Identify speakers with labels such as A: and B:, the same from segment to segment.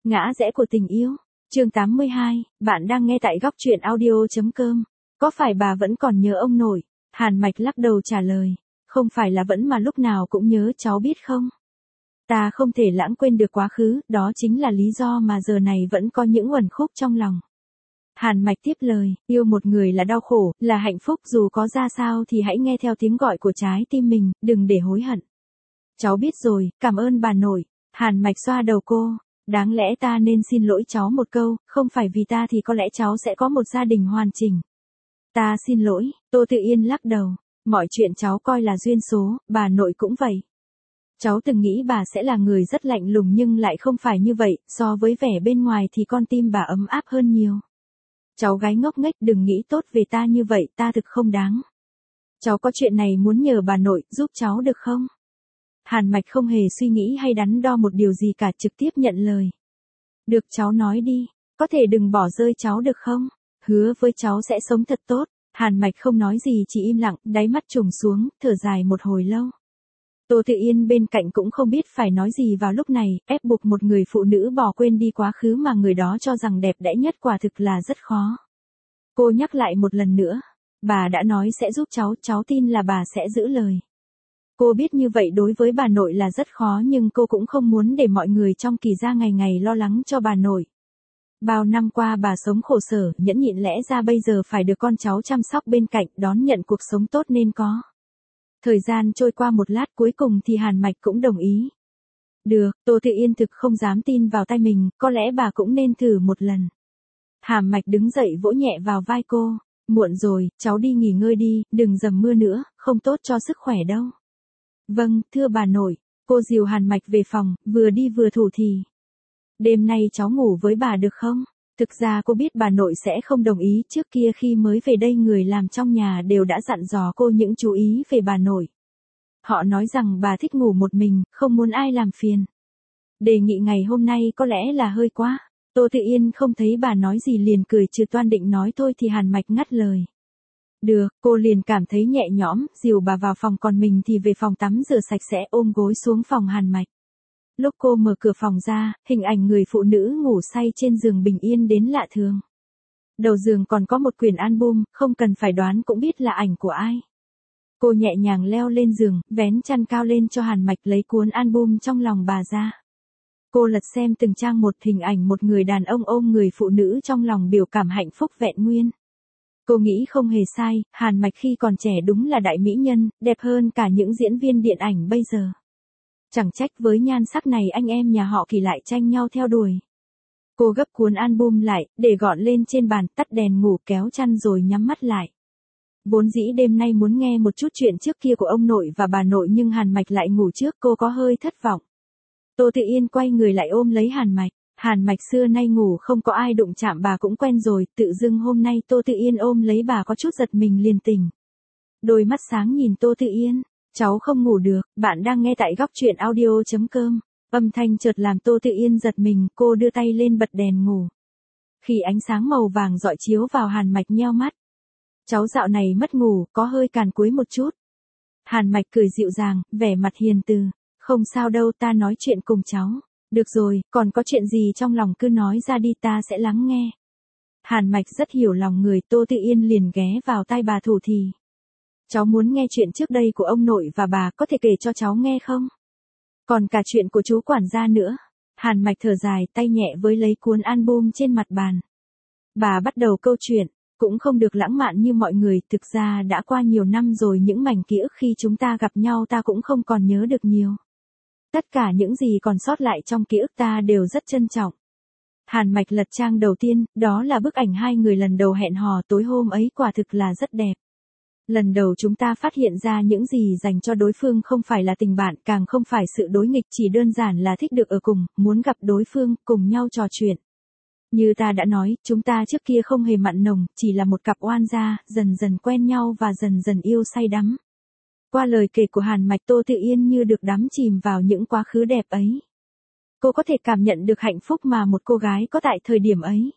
A: Ngã rẽ của tình yêu. Chương 82, bạn đang nghe tại góc truyện audio.com. Có phải bà vẫn còn nhớ ông nội? Hàn Mạch lắc đầu trả lời. Không phải là vẫn mà lúc nào cũng nhớ, cháu biết không? Ta không thể lãng quên được quá khứ, đó chính là lý do mà giờ này vẫn có những uẩn khúc trong lòng. Hàn Mạch tiếp lời, yêu một người là đau khổ, là hạnh phúc, dù có ra sao thì hãy nghe theo tiếng gọi của trái tim mình, đừng để hối hận. Cháu biết rồi, cảm ơn bà nội. Hàn Mạch xoa đầu cô. Đáng lẽ ta nên xin lỗi cháu một câu, không phải vì ta thì có lẽ cháu sẽ có một gia đình hoàn chỉnh. Ta xin lỗi, Tô Tự Yên lắc đầu. Mọi chuyện cháu coi là duyên số, bà nội cũng vậy. Cháu từng nghĩ bà sẽ là người rất lạnh lùng nhưng lại không phải như vậy, so với vẻ bên ngoài thì con tim bà ấm áp hơn nhiều. Cháu gái ngốc nghếch, đừng nghĩ tốt về ta như vậy, ta thực không đáng. Cháu có chuyện này muốn nhờ bà nội, giúp cháu được không? Hàn Mạch không hề suy nghĩ hay đắn đo một điều gì cả, trực tiếp nhận lời. Được, cháu nói đi, có thể đừng bỏ rơi cháu được không? Hứa với cháu sẽ sống thật tốt. Hàn Mạch không nói gì, chỉ im lặng, đáy mắt trùng xuống, thở dài một hồi lâu. Tô Tự Yên bên cạnh cũng không biết phải nói gì vào lúc này, ép buộc một người phụ nữ bỏ quên đi quá khứ mà người đó cho rằng đẹp đẽ nhất quả thực là rất khó. Cô nhắc lại một lần nữa, bà đã nói sẽ giúp cháu tin là bà sẽ giữ lời. Cô biết như vậy đối với bà nội là rất khó nhưng cô cũng không muốn để mọi người trong Kỳ gia ngày ngày lo lắng cho bà nội. Bao năm qua bà sống khổ sở, nhẫn nhịn, lẽ ra bây giờ phải được con cháu chăm sóc bên cạnh, đón nhận cuộc sống tốt nên có. Thời gian trôi qua một lát, cuối cùng thì Hàn Mạch cũng đồng ý. Được, Tô Tự Yên thực không dám tin vào tai mình, có lẽ bà cũng nên thử một lần. Hàn Mạch đứng dậy vỗ nhẹ vào vai cô. Muộn rồi, cháu đi nghỉ ngơi đi, đừng dầm mưa nữa, không tốt cho sức khỏe đâu. Vâng, thưa bà nội. Cô dìu Hàn Mạch về phòng, vừa đi vừa thủ thỉ. Đêm nay cháu ngủ với bà được không? Thực ra cô biết bà nội sẽ không đồng ý, trước kia khi mới về đây người làm trong nhà đều đã dặn dò cô những chú ý về bà nội. Họ nói rằng bà thích ngủ một mình, không muốn ai làm phiền. Đề nghị ngày hôm nay có lẽ là hơi quá. Tô Tự Yên không thấy bà nói gì liền cười trừ toan định nói thôi thì Hàn Mạch ngắt lời. Được, cô liền cảm thấy nhẹ nhõm, dìu bà vào phòng, còn mình thì về phòng tắm rửa sạch sẽ, ôm gối xuống phòng Hàn Mạch. Lúc cô mở cửa phòng ra, hình ảnh người phụ nữ ngủ say trên giường bình yên đến lạ thường. Đầu giường còn có một quyển album, không cần phải đoán cũng biết là ảnh của ai. Cô nhẹ nhàng leo lên giường, vén chăn cao lên cho Hàn Mạch, lấy cuốn album trong lòng bà ra. Cô lật xem từng trang một, hình ảnh một người đàn ông ôm người phụ nữ trong lòng, biểu cảm hạnh phúc vẹn nguyên. Cô nghĩ không hề sai, Hàn Mạch khi còn trẻ đúng là đại mỹ nhân, đẹp hơn cả những diễn viên điện ảnh bây giờ. Chẳng trách với nhan sắc này anh em nhà họ Kỳ lại tranh nhau theo đuổi. Cô gấp cuốn album lại, để gọn lên trên bàn, tắt đèn ngủ, kéo chăn rồi nhắm mắt lại. Vốn dĩ đêm nay muốn nghe một chút chuyện trước kia của ông nội và bà nội nhưng Hàn Mạch lại ngủ trước, cô có hơi thất vọng. Tô Tự Yên quay người lại ôm lấy Hàn Mạch. Hàn Mạch xưa nay ngủ không có ai đụng chạm bà cũng quen rồi, tự dưng hôm nay Tô Tự Yên ôm lấy bà có chút giật mình liền tỉnh. Đôi mắt sáng nhìn Tô Tự Yên. Cháu không ngủ được, bạn đang nghe tại góc truyện audio.com. Âm thanh chợt làm Tô Tự Yên giật mình, cô đưa tay lên bật đèn ngủ. Khi ánh sáng màu vàng rọi chiếu vào, Hàn Mạch nheo mắt. Cháu dạo này mất ngủ, có hơi càn cúi một chút. Hàn Mạch cười dịu dàng, vẻ mặt hiền từ. Không sao đâu, ta nói chuyện cùng cháu. Được rồi, còn có chuyện gì trong lòng cứ nói ra đi, ta sẽ lắng nghe. Hàn Mạch rất hiểu lòng người, Tô Tự Yên liền ghé vào tai bà thủ thỉ. Cháu muốn nghe chuyện trước đây của ông nội và bà, có thể kể cho cháu nghe không? Còn cả chuyện của chú quản gia nữa. Hàn Mạch thở dài, tay nhẹ với lấy cuốn album trên mặt bàn. Bà bắt đầu câu chuyện, cũng không được lãng mạn như mọi người, thực ra đã qua nhiều năm rồi, những mảnh ký ức khi chúng ta gặp nhau ta cũng không còn nhớ được nhiều. Tất cả những gì còn sót lại trong ký ức ta đều rất trân trọng. Hàn Mạch lật trang đầu tiên, đó là bức ảnh hai người lần đầu hẹn hò, tối hôm ấy quả thực là rất đẹp. Lần đầu chúng ta phát hiện ra những gì dành cho đối phương không phải là tình bạn, càng không phải sự đối nghịch, chỉ đơn giản là thích được ở cùng, muốn gặp đối phương, cùng nhau trò chuyện. Như ta đã nói, chúng ta trước kia không hề mặn nồng, chỉ là một cặp oan gia, dần dần quen nhau và dần dần yêu say đắm. Qua lời kể của Hàn Mạch, Tô Tự Yên như được đắm chìm vào những quá khứ đẹp ấy. Cô có thể cảm nhận được hạnh phúc mà một cô gái có tại thời điểm ấy.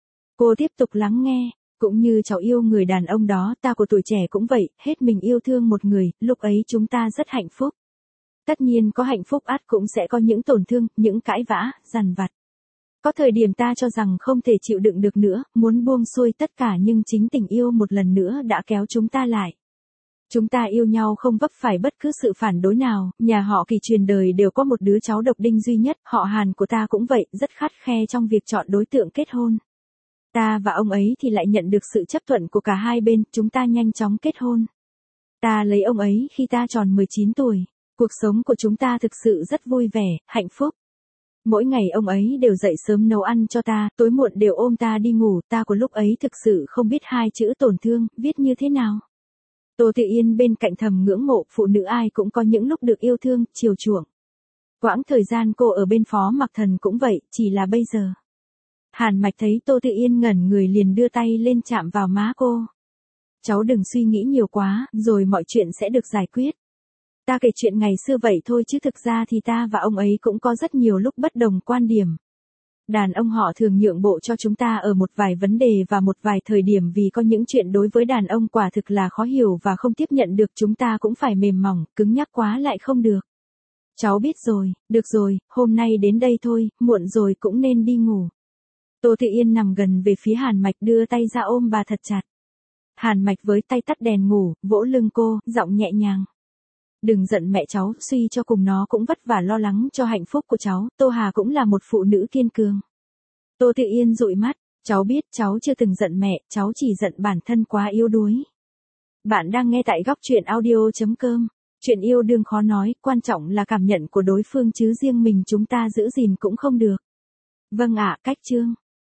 A: Cô tiếp tục lắng nghe. Cũng như cháu yêu người đàn ông đó, ta của tuổi trẻ cũng vậy, hết mình yêu thương một người, lúc ấy chúng ta rất hạnh phúc. Tất nhiên có hạnh phúc ắt cũng sẽ có những tổn thương, những cãi vã, dằn vặt. Có thời điểm ta cho rằng không thể chịu đựng được nữa, muốn buông xuôi tất cả nhưng chính tình yêu một lần nữa đã kéo chúng ta lại. Chúng ta yêu nhau không vấp phải bất cứ sự phản đối nào, nhà họ Kỳ truyền đời đều có một đứa cháu độc đinh duy nhất, họ Hàn của ta cũng vậy, rất khắt khe trong việc chọn đối tượng kết hôn. Ta và ông ấy thì lại nhận được sự chấp thuận của cả hai bên, chúng ta nhanh chóng kết hôn. Ta lấy ông ấy khi ta tròn 19 tuổi. Cuộc sống của chúng ta thực sự rất vui vẻ, hạnh phúc. Mỗi ngày ông ấy đều dậy sớm nấu ăn cho ta, tối muộn đều ôm ta đi ngủ, ta của lúc ấy thực sự không biết hai chữ tổn thương, viết như thế nào. Tô Tự Yên bên cạnh thầm ngưỡng mộ, phụ nữ ai cũng có những lúc được yêu thương, chiều chuộng. Quãng thời gian cô ở bên Phó Mặc Thần cũng vậy, chỉ là bây giờ. Hàn Mạch thấy Tô Tự Yên ngẩn người liền đưa tay lên chạm vào má cô. Cháu đừng suy nghĩ nhiều quá, rồi mọi chuyện sẽ được giải quyết. Ta kể chuyện ngày xưa vậy thôi chứ thực ra thì ta và ông ấy cũng có rất nhiều lúc bất đồng quan điểm. Đàn ông họ thường nhượng bộ cho chúng ta ở một vài vấn đề và một vài thời điểm vì có những chuyện đối với đàn ông quả thực là khó hiểu và không tiếp nhận được, chúng ta cũng phải mềm mỏng, cứng nhắc quá lại không được. Cháu biết rồi, được rồi, hôm nay đến đây thôi, muộn rồi cũng nên đi ngủ. Tô Thị Yên nằm gần về phía Hàn Mạch đưa tay ra ôm bà thật chặt. Hàn Mạch với tay tắt đèn ngủ, vỗ lưng cô, giọng nhẹ nhàng. Đừng giận mẹ cháu, suy cho cùng nó cũng vất vả lo lắng cho hạnh phúc của cháu, Tô Hà cũng là một phụ nữ kiên cường. Tô Tự Yên dụi mắt, cháu biết cháu chưa từng giận mẹ, cháu chỉ giận bản thân quá yếu đuối. Bạn đang nghe tại góc truyện audio.com. Chuyện yêu đương khó nói, quan trọng là cảm nhận của đối phương chứ riêng mình chúng ta giữ gìn cũng không được. Vâng ạ, cách chương.